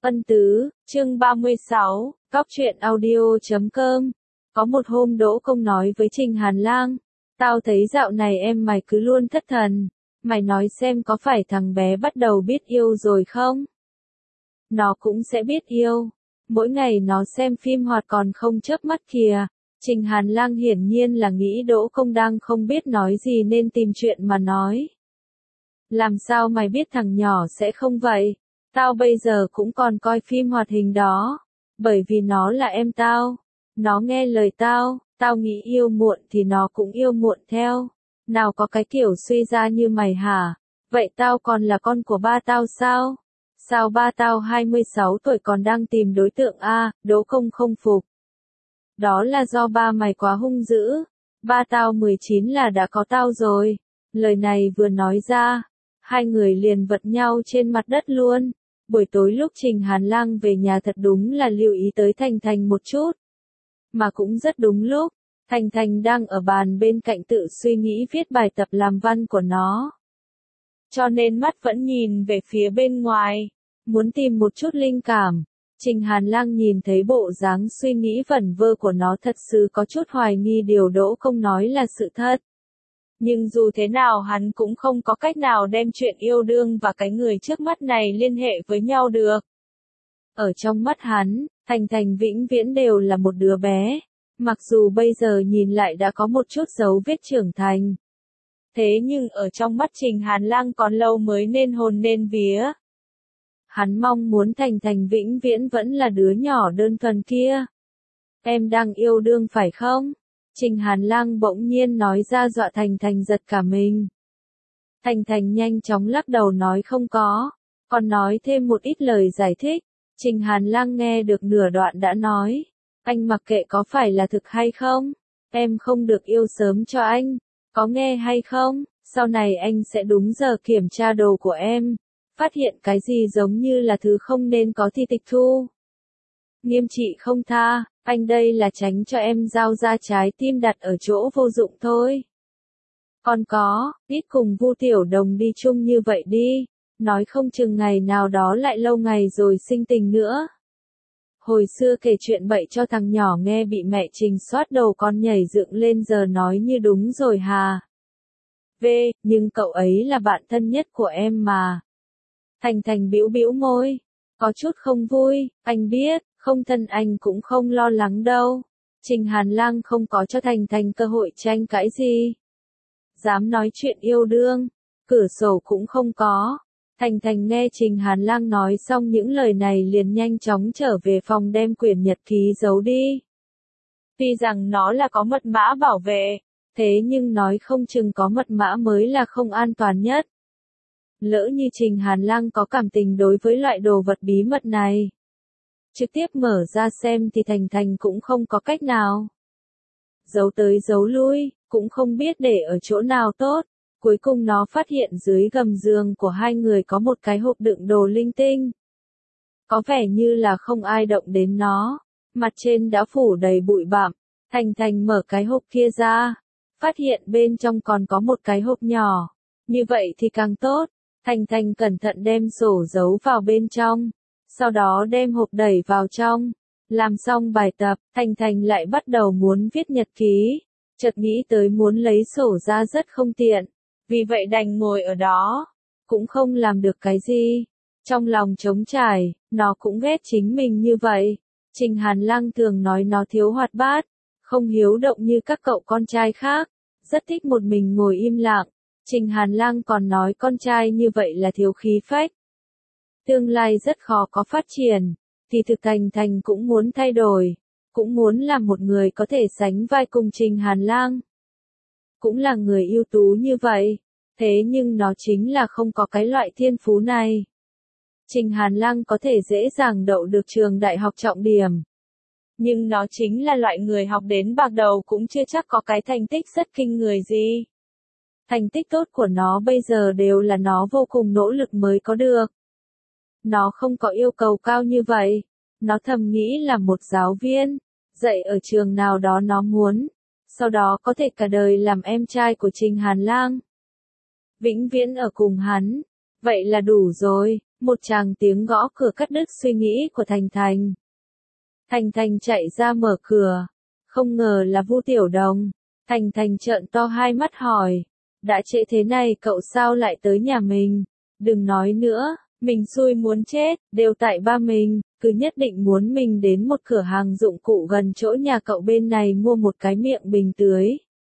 Ân tứ, chương 36, Cóc truyện audio.com. Có một hôm Đỗ Công nói với Trình Hàn Lang, tao thấy dạo này mày cứ luôn thất thần, mày nói xem có phải thằng bé bắt đầu biết yêu rồi không? Nó cũng sẽ biết yêu, mỗi ngày nó xem phim hoạt còn không chớp mắt kìa. Trình Hàn Lang hiển nhiên là nghĩ Đỗ Công đang không biết nói gì nên tìm chuyện mà nói. Làm sao mày biết thằng nhỏ sẽ không vậy? Tao bây giờ cũng còn coi phim hoạt hình đó, bởi vì nó là em tao, nó nghe lời tao, tao nghĩ yêu muộn thì nó cũng yêu muộn theo. Nào có cái kiểu suy ra như mày hả? Vậy tao còn là con của ba tao sao? Sao ba tao 26 tuổi còn đang tìm đối tượng a? Đỗ Công không phục. Đó là do ba mày quá hung dữ, ba tao 19 là đã có tao rồi. Lời này vừa nói ra, hai người liền vật nhau trên mặt đất luôn. Buổi tối lúc Trình Hàn Lang về nhà thật đúng là lưu ý tới Thành Thành một chút. Mà cũng rất đúng lúc, Thành Thành đang ở bàn bên cạnh tự suy nghĩ viết bài tập làm văn của nó. Cho nên mắt vẫn nhìn về phía bên ngoài, muốn tìm một chút linh cảm. Trình Hàn Lang nhìn thấy bộ dáng suy nghĩ vẩn vơ của nó thật sự có chút hoài nghi điều Đỗ Công nói là sự thật. Nhưng dù thế nào hắn cũng không có cách nào đem chuyện yêu đương và cái người trước mắt này liên hệ với nhau được. Ở trong mắt hắn, Thành Thành vĩnh viễn đều là một đứa bé, mặc dù bây giờ nhìn lại đã có một chút dấu vết trưởng thành. Thế nhưng ở trong mắt Trình Hàn Lang còn lâu mới nên hồn nên vía. Hắn mong muốn Thành Thành vĩnh viễn vẫn là đứa nhỏ đơn thuần kia. Em đang yêu đương phải không? Trình Hàn Lang bỗng nhiên nói ra dọa Thành Thành giật cả mình. Thành Thành nhanh chóng lắc đầu nói không có, còn nói thêm một ít lời giải thích. Trình Hàn Lang nghe được nửa đoạn đã nói, anh mặc kệ có phải là thực hay không, em không được yêu sớm cho anh, có nghe hay không, sau này anh sẽ đúng giờ kiểm tra đồ của em, phát hiện cái gì giống như là thứ không nên có thì tịch thu. Nghiêm trị không tha, anh đây là tránh cho em giao ra trái tim đặt ở chỗ vô dụng thôi. Còn có, ít cùng Vu Tiểu Đồng đi chung như vậy đi, nói không chừng ngày nào đó lại lâu ngày rồi sinh tình nữa. Hồi xưa kể chuyện bậy cho thằng nhỏ nghe bị mẹ Trình xoát đầu con nhảy dựng lên giờ nói như đúng rồi hà. Nhưng cậu ấy là bạn thân nhất của em mà. Thành Thành bĩu bĩu môi, có chút không vui, anh biết, không thân anh cũng không lo lắng đâu. Trình Hàn Lang không có cho Thành Thành cơ hội tranh cãi gì. Dám nói chuyện yêu đương, cửa sổ cũng không có. Thành Thành nghe Trình Hàn Lang nói xong những lời này liền nhanh chóng trở về phòng đem quyển nhật ký giấu đi. Tuy rằng nó là có mật mã bảo vệ, thế nhưng nói không chừng có mật mã mới là không an toàn nhất. Lỡ như Trình Hàn Lang có cảm tình đối với loại đồ vật bí mật này, trực tiếp mở ra xem thì Thành Thành cũng không có cách nào. Giấu tới giấu lui, cũng không biết để ở chỗ nào tốt. Cuối cùng nó phát hiện dưới gầm giường của hai người có một cái hộp đựng đồ linh tinh. Có vẻ như là không ai động đến nó, mặt trên đã phủ đầy bụi bặm. Thành Thành mở cái hộp kia ra, phát hiện bên trong còn có một cái hộp nhỏ. Như vậy thì càng tốt. Thành Thành cẩn thận đem sổ giấu vào bên trong, sau đó đem hộp đẩy vào trong. Làm xong bài tập, Thành Thành lại bắt đầu muốn viết nhật ký. Chợt nghĩ tới muốn lấy sổ ra rất không tiện, vì vậy đành ngồi ở đó, cũng không làm được cái gì. Trong lòng trống trải, nó cũng ghét chính mình như vậy. Trình Hàn Lang thường nói nó thiếu hoạt bát, không hiếu động như các cậu con trai khác, rất thích một mình ngồi im lặng. Trình Hàn Lang còn nói con trai như vậy là thiếu khí phách, tương lai rất khó có phát triển. Thì thực Thành Thành cũng muốn thay đổi, cũng muốn là một người có thể sánh vai cùng Trình Hàn Lang. Cũng là người ưu tú như vậy, thế nhưng nó chính là không có cái loại thiên phú này. Trình Hàn Lang có thể dễ dàng đậu được trường đại học trọng điểm, nhưng nó chính là loại người học đến bạc đầu cũng chưa chắc có cái thành tích rất kinh người gì. Thành tích tốt của nó bây giờ đều là nó vô cùng nỗ lực mới có được. Nó không có yêu cầu cao như vậy, nó thầm nghĩ là một giáo viên, dạy ở trường nào đó nó muốn, sau đó có thể cả đời làm em trai của Trình Hàn Lang. Vĩnh viễn ở cùng hắn, vậy là đủ rồi. Một tràng tiếng gõ cửa cắt đứt suy nghĩ của Thành Thành. Thành Thành chạy ra mở cửa. Không ngờ là Vu Tiểu Đồng. Thành Thành trợn to hai mắt hỏi. Đã trễ thế này cậu sao lại tới nhà mình? Đừng nói nữa, mình xui muốn chết, đều tại ba mình, cứ nhất định muốn mình đến một cửa hàng dụng cụ gần chỗ nhà cậu bên này mua một cái miệng bình tưới.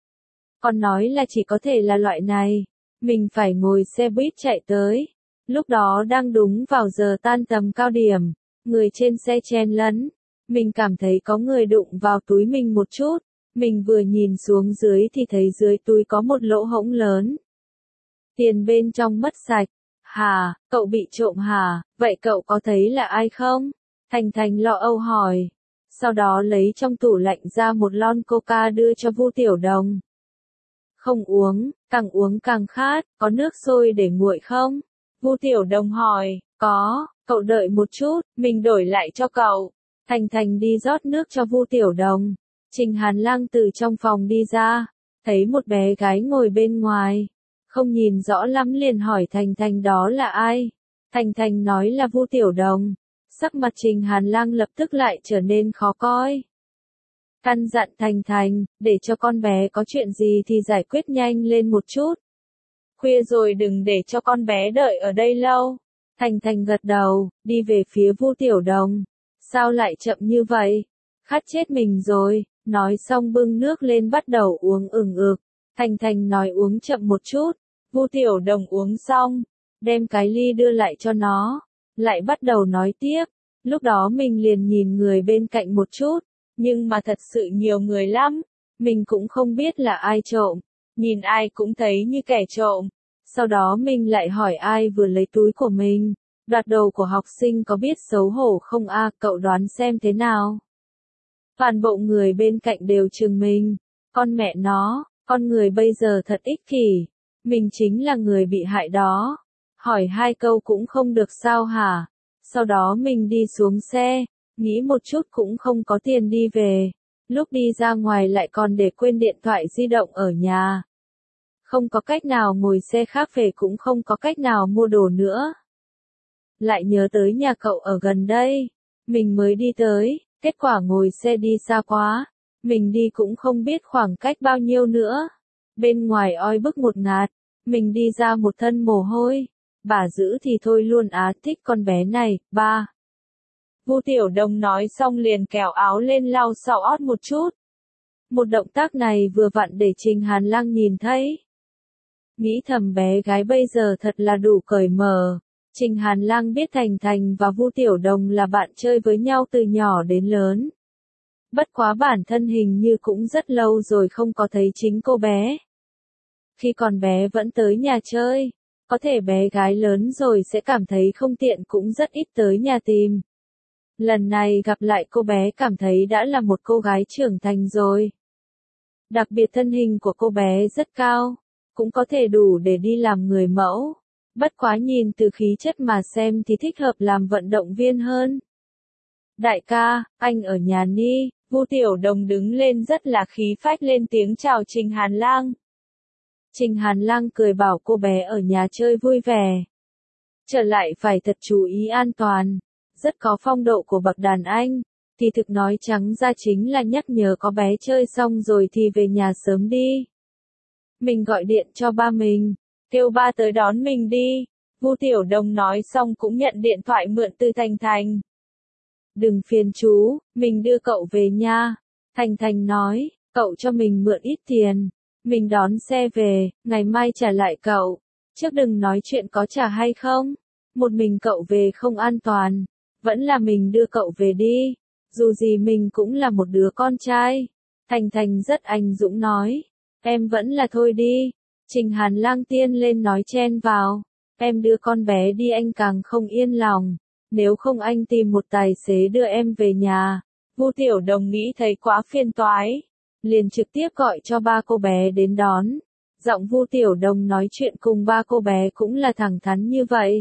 Còn nói là chỉ có thể là loại này, mình phải ngồi xe buýt chạy tới. Lúc đó đang đúng vào giờ tan tầm cao điểm, người trên xe chen lấn. Mình cảm thấy có người đụng vào túi mình một chút. Mình vừa nhìn xuống dưới thì thấy dưới túi có một lỗ hổng lớn. Tiền bên trong mất sạch. Hả, cậu bị trộm hả? Vậy cậu có thấy là ai không? Thành Thành lo âu hỏi. Sau đó lấy trong tủ lạnh ra một lon coca đưa cho Vu Tiểu Đồng. Không uống càng khát, có nước sôi để nguội không? Vu Tiểu Đồng hỏi, có, cậu đợi một chút, mình đổi lại cho cậu. Thành Thành đi rót nước cho Vu Tiểu Đồng. Trình Hàn Lang từ trong phòng đi ra, thấy một bé gái ngồi bên ngoài. Không nhìn rõ lắm liền hỏi Thành Thành đó là ai. Thành Thành nói là Vu Tiểu Đồng. Sắc mặt Trình Hàn Lang lập tức lại trở nên khó coi. Căn dặn Thành Thành, để cho con bé có chuyện gì thì giải quyết nhanh lên một chút. Khuya rồi đừng để cho con bé đợi ở đây lâu. Thành Thành gật đầu, đi về phía Vu Tiểu Đồng. Sao lại chậm như vậy? Khát chết mình rồi. Nói xong bưng nước lên bắt đầu uống ừng ực. Thành Thành nói uống chậm một chút. Vu Tiểu Đồng uống xong, đem cái ly đưa lại cho nó. Lại bắt đầu nói tiếp. Lúc đó mình liền nhìn người bên cạnh một chút. Nhưng mà thật sự nhiều người lắm. Mình cũng không biết là ai trộm. Nhìn ai cũng thấy như kẻ trộm. Sau đó mình lại hỏi ai vừa lấy túi của mình. Đoạt đồ của học sinh có biết xấu hổ không a? Cậu đoán xem thế nào? Toàn bộ người bên cạnh đều chừng mình. Con mẹ nó, con người bây giờ thật ích kỷ. Mình chính là người bị hại đó. Hỏi hai câu cũng không được sao hả? Sau đó mình đi xuống xe, nghĩ một chút cũng không có tiền đi về. Lúc đi ra ngoài lại còn để quên điện thoại di động ở nhà. Không có cách nào ngồi xe khác về cũng không có cách nào mua đồ nữa. Lại nhớ tới nhà cậu ở gần đây. Mình mới đi tới, kết quả ngồi xe đi xa quá. Mình đi cũng không biết khoảng cách bao nhiêu nữa. Bên ngoài oi bức một ngạt. Mình đi ra một thân mồ hôi. Bà giữ thì thôi luôn á, thích con bé này, ba. Vu Tiểu Đồng nói xong liền kéo áo lên lau sau ót một chút. Một động tác này vừa vặn để Trình Hàn Lang nhìn thấy. Nghĩ thầm bé gái bây giờ thật là đủ cởi mở. Trình Hàn Lang biết Thành Thành và Vu Tiểu Đồng là bạn chơi với nhau từ nhỏ đến lớn. Bất quá bản thân hình như cũng rất lâu rồi không có thấy chính cô bé. Khi còn bé vẫn tới nhà chơi, có thể bé gái lớn rồi sẽ cảm thấy không tiện cũng rất ít tới nhà tìm. Lần này gặp lại cô bé cảm thấy đã là một cô gái trưởng thành rồi. Đặc biệt thân hình của cô bé rất cao, cũng có thể đủ để đi làm người mẫu. Bất quá nhìn từ khí chất mà xem thì thích hợp làm vận động viên hơn. Đại ca, anh ở nhà ni. Vu Tiểu Đồng đứng lên rất là khí phách lên tiếng chào Trình Hàn Lang. Trình Hàn Lang cười bảo cô bé ở nhà chơi vui vẻ. Trở lại phải thật chú ý an toàn. Rất có phong độ của bậc đàn anh. Thì thực nói trắng ra chính là nhắc nhở có bé chơi xong rồi thì về nhà sớm đi. Mình gọi điện cho ba mình. Kêu ba tới đón mình đi. Vu Tiểu Đồng nói xong cũng nhận điện thoại mượn từ Thành Thành. Đừng phiền chú, mình đưa cậu về nha. Thành Thành nói, cậu cho mình mượn ít tiền. Mình đón xe về, ngày mai trả lại cậu. Trước đừng nói chuyện có trả hay không. Một mình cậu về không an toàn. Vẫn là mình đưa cậu về đi. Dù gì mình cũng là một đứa con trai. Thành Thành rất anh dũng nói. Em vẫn là thôi đi. Trình Hàn Lang tiên lên nói chen vào. Em đưa con bé đi anh càng không yên lòng. Nếu không anh tìm một tài xế đưa em về nhà. Vu Tiểu Đồng nghĩ thấy quá phiền toái. Liền trực tiếp gọi cho ba cô bé đến đón. Giọng Vu Tiểu Đồng nói chuyện cùng ba cô bé cũng là thẳng thắn như vậy.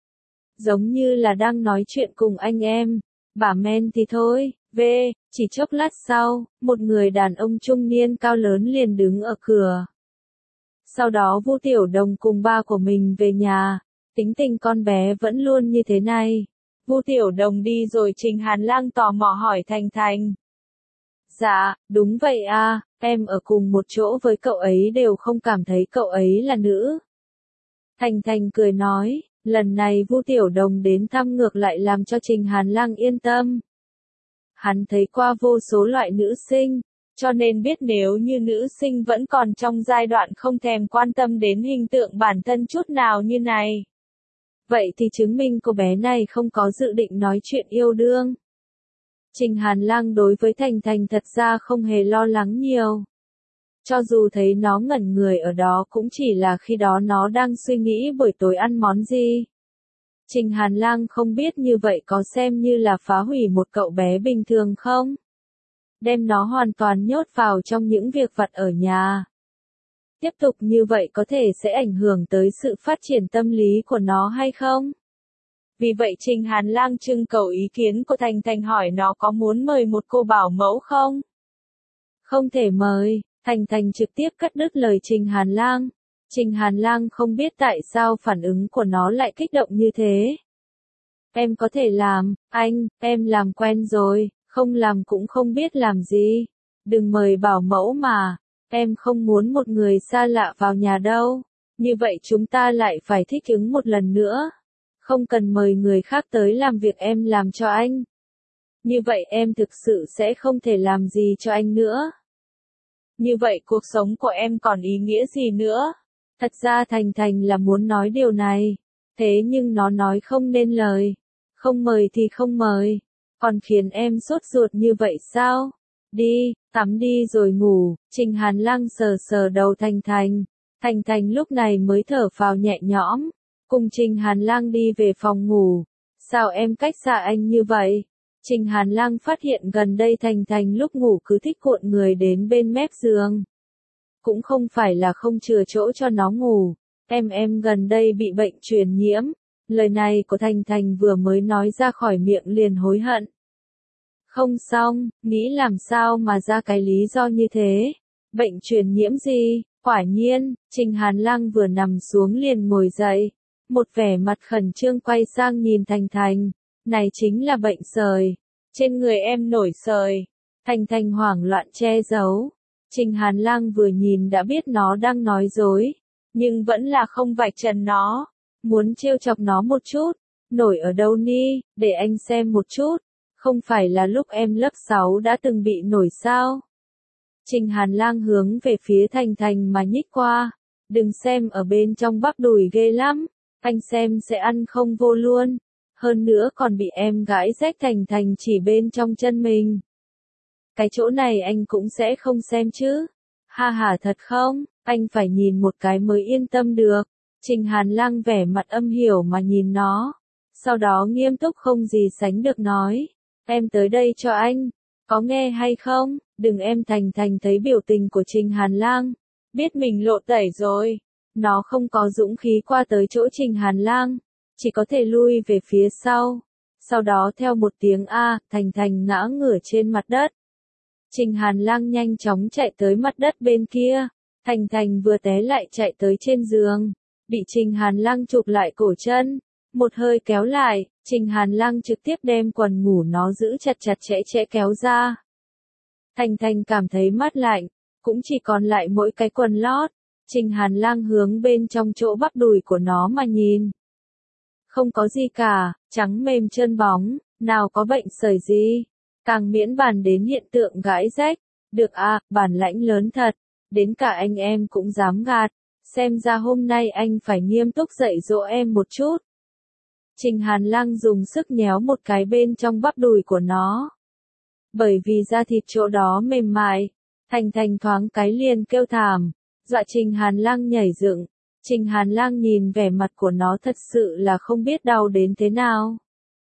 Giống như là đang nói chuyện cùng anh em. Bà men thì thôi, chỉ chốc lát sau, một người đàn ông trung niên cao lớn liền đứng ở cửa. Sau đó Vu Tiểu Đồng cùng ba của mình về nhà. Tính tình con bé vẫn luôn như thế này. Vu Tiểu Đồng đi rồi Trình Hàn Lang tò mò hỏi Thành Thành. Dạ, đúng vậy à, em ở cùng một chỗ với cậu ấy đều không cảm thấy cậu ấy là nữ. Thành Thành cười nói, lần này Vu Tiểu Đồng đến thăm ngược lại làm cho Trình Hàn Lang yên tâm. Hắn thấy qua vô số loại nữ sinh, cho nên biết nếu như nữ sinh vẫn còn trong giai đoạn không thèm quan tâm đến hình tượng bản thân chút nào như này. Vậy thì chứng minh cô bé này không có dự định nói chuyện yêu đương. Trình Hàn Lang đối với Thành Thành thật ra không hề lo lắng nhiều. Cho dù thấy nó ngẩn người ở đó cũng chỉ là khi đó nó đang suy nghĩ buổi tối ăn món gì. Trình Hàn Lang không biết như vậy có xem như là phá hủy một cậu bé bình thường không? Đem nó hoàn toàn nhốt vào trong những việc vặt ở nhà. Tiếp tục như vậy có thể sẽ ảnh hưởng tới sự phát triển tâm lý của nó hay không? Vì vậy Trình Hàn Lang trưng cầu ý kiến của Thành Thành hỏi nó có muốn mời một cô bảo mẫu không? Không thể mời, Thành Thành trực tiếp cắt đứt lời Trình Hàn Lang. Trình Hàn Lang không biết tại sao phản ứng của nó lại kích động như thế. Em có thể làm, anh, em làm quen rồi, không làm cũng không biết làm gì. Đừng mời bảo mẫu mà, em không muốn một người xa lạ vào nhà đâu. Như vậy chúng ta lại phải thích ứng một lần nữa. Không cần mời người khác tới làm việc em làm cho anh. Như vậy em thực sự sẽ không thể làm gì cho anh nữa. Như vậy cuộc sống của em còn ý nghĩa gì nữa? Thật ra Thành Thành là muốn nói điều này. Thế nhưng nó nói không nên lời. Không mời thì không mời. Còn khiến em sốt ruột như vậy sao? Đi, tắm đi rồi ngủ. Trình Hàn Lang sờ sờ đầu Thành Thành. Thành Thành lúc này mới thở phào nhẹ nhõm. Cùng Trình Hàn Lang đi về phòng ngủ. Sao em cách xa anh như vậy? Trình Hàn Lang phát hiện gần đây Thành Thành lúc ngủ cứ thích cuộn người đến bên mép giường. Cũng không phải là không chừa chỗ cho nó ngủ. Em gần đây bị bệnh truyền nhiễm. Lời này của Thành Thành vừa mới nói ra khỏi miệng liền hối hận. Không xong, nghĩ làm sao mà ra cái lý do như thế. Bệnh truyền nhiễm gì? Quả nhiên, Trình Hàn Lang vừa nằm xuống liền ngồi dậy. Một vẻ mặt khẩn trương quay sang nhìn Thành Thành. Này chính là bệnh sởi. Trên người em nổi sởi. Thành Thành hoảng loạn che giấu. Trình Hàn Lang vừa nhìn đã biết nó đang nói dối. Nhưng vẫn là không vạch trần nó. Muốn trêu chọc nó một chút. Nổi ở đâu ni, để anh xem một chút. Không phải là lúc em lớp 6 đã từng bị nổi sao? Trình Hàn Lang hướng về phía Thành Thành mà nhích qua. Đừng xem ở bên trong bắp đùi ghê lắm. Anh xem sẽ ăn không vô luôn. Hơn nữa còn bị em gãi rách Thành Thành chỉ bên trong chân mình. Cái chỗ này anh cũng sẽ không xem chứ. Ha ha thật không, anh phải nhìn một cái mới yên tâm được. Trình Hàn Lang vẻ mặt âm hiểu mà nhìn nó. Sau đó nghiêm túc không gì sánh được nói. Em tới đây cho anh. Có nghe hay không? Đừng em Thành Thành thấy biểu tình của Trình Hàn Lang. Biết mình lộ tẩy rồi. Nó không có dũng khí qua tới chỗ Trình Hàn Lang. Chỉ có thể lui về phía sau. Sau đó theo một tiếng A, Thành Thành ngã ngửa trên mặt đất. Trình Hàn Lang nhanh chóng chạy tới mặt đất bên kia. Thành Thành vừa té lại chạy tới trên giường. Bị Trình Hàn Lang chụp lại cổ chân. Một hơi kéo lại, Trình Hàn Lang trực tiếp đem quần ngủ nó giữ chặt chặt chẽ kéo ra. Thành Thành cảm thấy mát lạnh, cũng chỉ còn lại mỗi cái quần lót. Trình Hàn Lang hướng bên trong chỗ bắp đùi của nó mà nhìn. Không có gì cả, trắng mềm trơn bóng, nào có bệnh sởi gì. Càng miễn bàn đến hiện tượng gãi rách. Được à, bản lãnh lớn thật. Đến cả anh em cũng dám gạt. Xem ra hôm nay anh phải nghiêm túc dạy dỗ em một chút. Trình Hàn Lang dùng sức nhéo một cái bên trong bắp đùi của nó. Bởi vì da thịt chỗ đó mềm mại. Thành Thành thoáng cái liền kêu thảm. Dọa Trình Hàn Lang nhảy dựng. Trình Hàn Lang nhìn vẻ mặt của nó thật sự là không biết đau đến thế nào.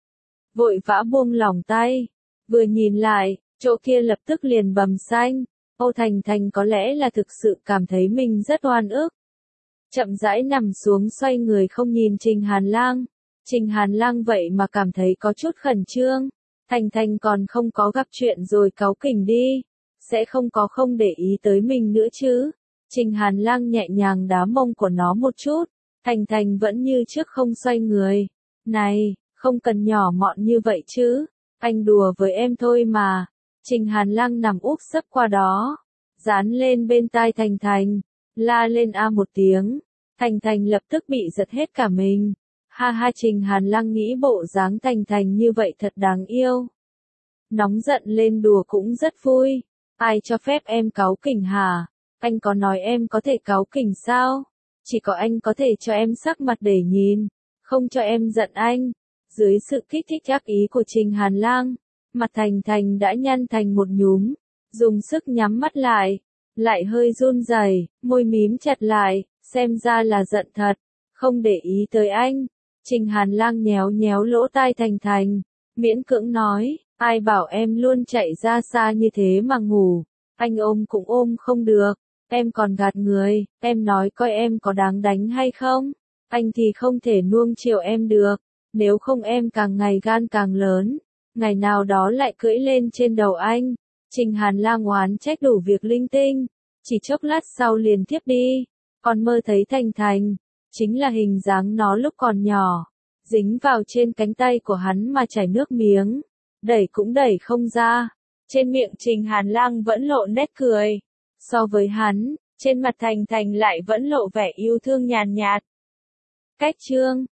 Vội vã buông lỏng tay. Vừa nhìn lại, chỗ kia lập tức liền bầm xanh. Âu Thành Thành có lẽ là thực sự cảm thấy mình rất oan ức. Chậm rãi nằm xuống xoay người không nhìn Trình Hàn Lang. Trình Hàn Lang vậy mà cảm thấy có chút khẩn trương. Thành Thành còn không có gặp chuyện rồi cáu kỉnh đi. Sẽ không có không để ý tới mình nữa chứ. Trình Hàn Lang nhẹ nhàng đá mông của nó một chút. Thành Thành vẫn như trước không xoay người. Này, không cần nhỏ mọn như vậy chứ. Anh đùa với em thôi mà. Trình Hàn Lang nằm úp sấp qua đó. Dán lên bên tai Thành Thành. La lên a một tiếng. Thành Thành lập tức bị giật hết cả mình. Ha ha, Trình Hàn Lang nghĩ bộ dáng Thành Thành như vậy thật đáng yêu. Nóng giận lên đùa cũng rất vui. Ai cho phép em cáu kỉnh hả? Anh có nói em có thể cáu kỉnh sao? Chỉ có anh có thể cho em sắc mặt để nhìn, không cho em giận anh. Dưới sự kích thích ác ý của Trình Hàn Lang, mặt Thành Thành đã nhăn thành một nhúm, dùng sức nhắm mắt lại hơi run rẩy, môi mím chặt lại, xem ra là giận thật, không để ý tới anh. Trình Hàn Lang nhéo nhéo lỗ tai Thành Thành, miễn cưỡng nói, ai bảo em luôn chạy ra xa như thế mà ngủ, anh ôm cũng ôm không được. Em còn gạt người, em nói coi em có đáng đánh hay không? Anh thì không thể nuông chiều em được, nếu không em càng ngày gan càng lớn, ngày nào đó lại cưỡi lên trên đầu anh. Trình Hàn Lang oán trách đủ việc linh tinh, chỉ chốc lát sau liền thiếp đi, còn mơ thấy Thành Thành, chính là hình dáng nó lúc còn nhỏ, dính vào trên cánh tay của hắn mà chảy nước miếng, đẩy cũng đẩy không ra. Trên miệng Trình Hàn Lang vẫn lộ nét cười. So với hắn, trên mặt Thành Thành lại vẫn lộ vẻ yêu thương nhàn nhạt. Cách chương